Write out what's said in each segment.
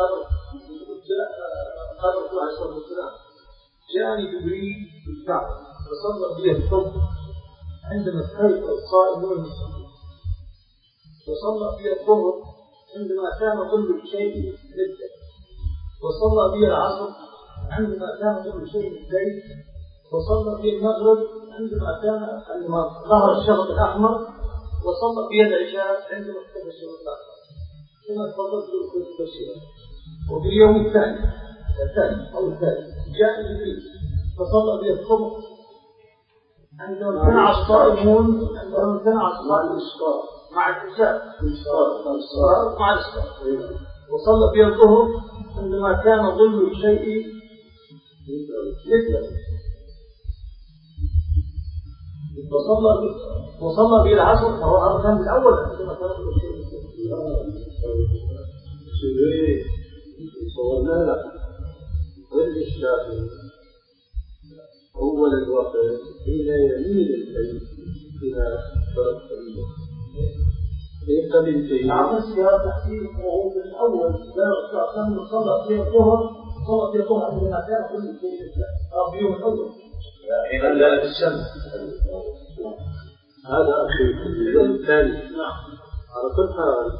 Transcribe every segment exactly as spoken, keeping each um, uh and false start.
قال الرسول عليه الصلاة والسلام جاءني جبريل بالكعبة فصلى بي الصبح عندما استيقظ الصائمون من الصلاة وصلى بي الظهر عندما كان كل شيء جدا وصلى بي العصر عندما كان كل شيء الليل وصلى بي المغرب عندما كان عندما ظهر الشفق الأحمر وصلى بي العشاء عندما اختفى الشفق الأحمر كما تفضلت في الشيء. وفي اليوم الثاني الثاني أو الثالث جاء جبريل فصلى بي الصبح عندما امتنع الصائمون عندما امتنع الصائمون مع العشاء مع الإسفار وصلى بي الظهر عندما كان ظل الشيء مثله وصلى وصلى به العصر فهو كان الأول عندما كان ظل الشيء مثله صورنا لك ظل الشافعي أول الوقت حين يميل الليل إلى فرق اليوم كيف بالفعل؟ عكس فيها تحقيق وهو من الأول كان صلى في الظهر صلى في الظهر عندما كان كل شيء أو في يوم الأول حين لا الشمس هذا أخي اليوم الثاني. نعم. على كل حال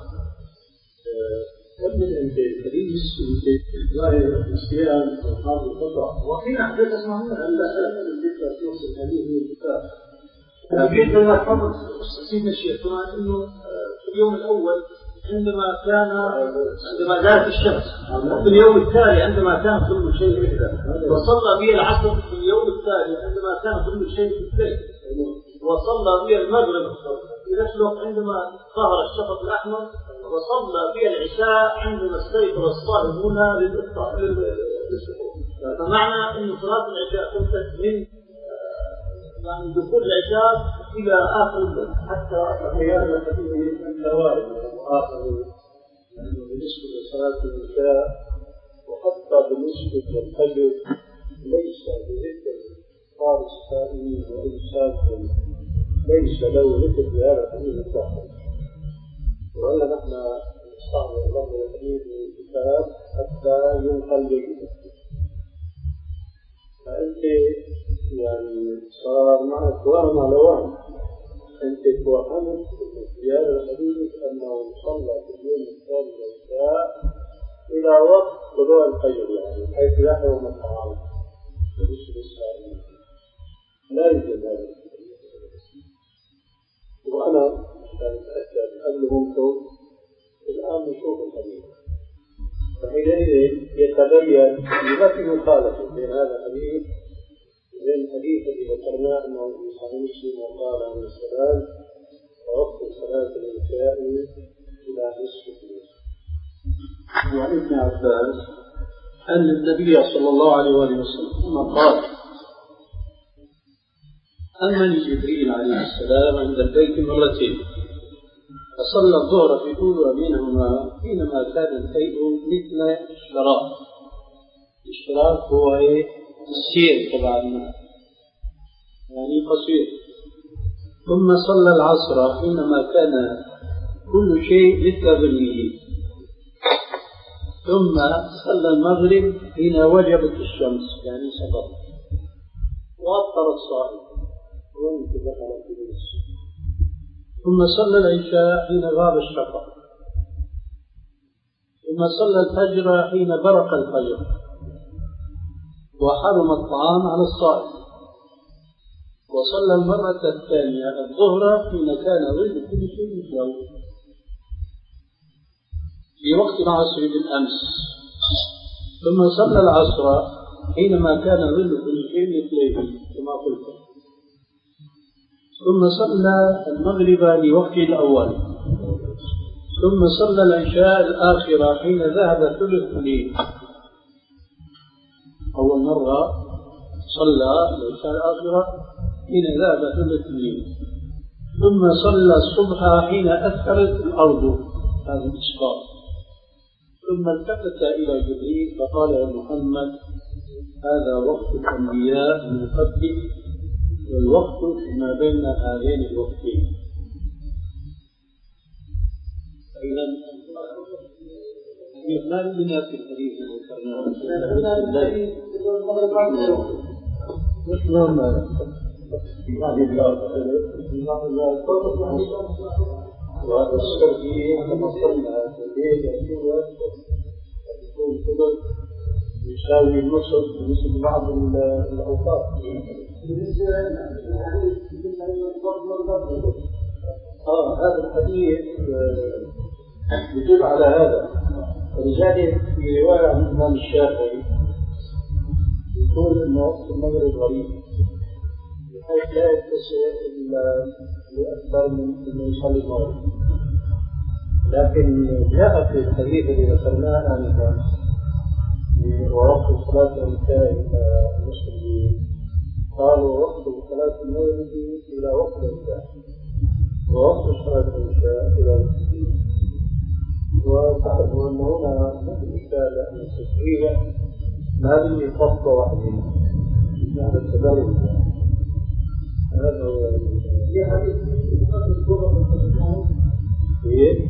كمل أنت الحديث أنت ظاهر الصيام وهذا الخطأ وفينا حديث اسمه من الذكر في وصف الحديث من الكتاب. لكن لنا فضل سيدنا الشيخ كمان إنه في اليوم الأول عندما كان عندما زالت الشمس وفي اليوم التالي عندما كان كل شيء مثله وصلى بي العصر في اليوم التالي عندما كان كل شيء مثله وصلى بي المغرب في نفس الوقت عندما ظهر الشفق الأحمر وصلى بي العشاء عندما استيقظ الصائمون للسحور. فمعنى أن صلاة العشاء تمتد من يعني دخول العشاء إلى آخر الليل حتى أحيانا فيه النوائب وآخر يعني بالنسبة لصلاة العشاء وحتى بالنسبة للفجر ليس بذكر صار السائلين وإنسان ليس له ذكر في هذا الحديث الصحيح. وإلا نحن نستعمل الله الحديث من الكتاب حتى ينقل به. فأنت يعني صار معك وهم على وهم أنت توهمت في هذا الحديث أنه صلى في اليوم الثاني والعشاء إلى وقت طلوع الفجر يعني حيث يحرم الطعام بالنسبة للسائلين لا يوجد هذا الحديث. وأنا كان أتأكد قبل منكم الآن نشوف الحديث فحينئذ يتبين ما في مخالفة بين هذا الحديث وبين الحديث الذي ذكرناه أنه في صحيح مسلم وقال عليه السلام ووقت صلاة العشاء إلى نصف الليل. وعن ابن عباس أن النبي صلى الله عليه وسلم قال أمني جبريل عليه السلام عند البيت مرتين فصلى الظهر في طول وبينهما حينما كان الشيء مثل الشراك. الشراك هو السير طبعا يعني قصير. ثم صلى العصر حينما كان كل شيء مثل ظله. ثم صلى المغرب حين وجبت الشمس يعني سقط وأفطر الصائم. ثم صلى العشاء حين غاب الشفق. ثم صلى الفجر حين برق الفجر وحرم الطعام على الصائم. وصلى المرة الثانية الظهر حين كان ظل كل شيء مثله في وقت العصر بالأمس. ثم صلى العصر حينما كان ظل كل شيء مثله كما قلت. ثم صلى المغرب لوقت الأول. ثم صلى العشاء الآخرة حين ذهب ثلث الليل. أول مرة صلى العشاء الآخرة حين ذهب ثلث الليل. ثم صلى الصبح حين أثرت الأرض هذا الإسقاط. ثم التفت إلى جبريل فقال يا محمد هذا وقت الأنبياء من قبلك والوقت ما بين هذين الوقتين. ما بنا في الحديث مش مهم والسر فيه تمثلنا الليل يكون يساوي النصف بالنسبة لبعض الأوقات. آه هذا الحديث يدل على هذا، ولذلك في رواية عن الإمام الشافعي يقول إن وقت المغرب غريب بحيث لا يتسع إلا لأكثر من من يصلي المغرب، لكن جاء في الحديث الذي ذكرناه آنفا ووقت صلاة العشاء إلى المسلمين قالوا وقت صلاة المغرب إلى وقت العشاء ووقت صلاة العشاء إلى المسلمين. وتعرفوا أن هنا مثل إشكال أن التشريع ما به خط وحده هذا التدرج. هذا هو في حديث إيه؟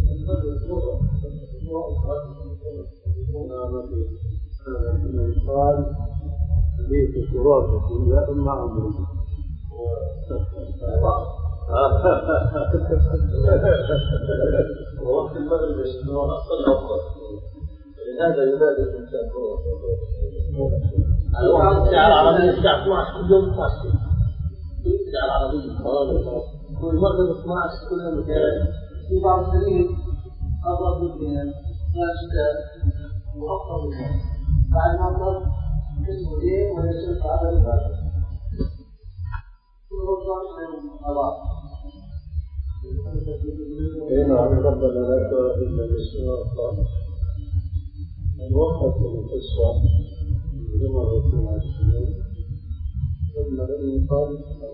قال حديث الشراب لا مع أمره ووقت المغرب هو أفضل أفضل، لهذا ينادي الإنسان هو الساعة العربية الساعة اثني عشر كل يوم فاصل الساعة العربية والمغرب اثني عشر كل يوم. في بعض السنين أضرب بالبيان ناشدة وأفضل بالبيان بعد ما أضرب اسمه إيه ويسلط على الباشا كل رجل من الله. إن ربنا لا ترى إلا الإسلام الطاهر من وقت القصة لما رسول الله ثم لم يقال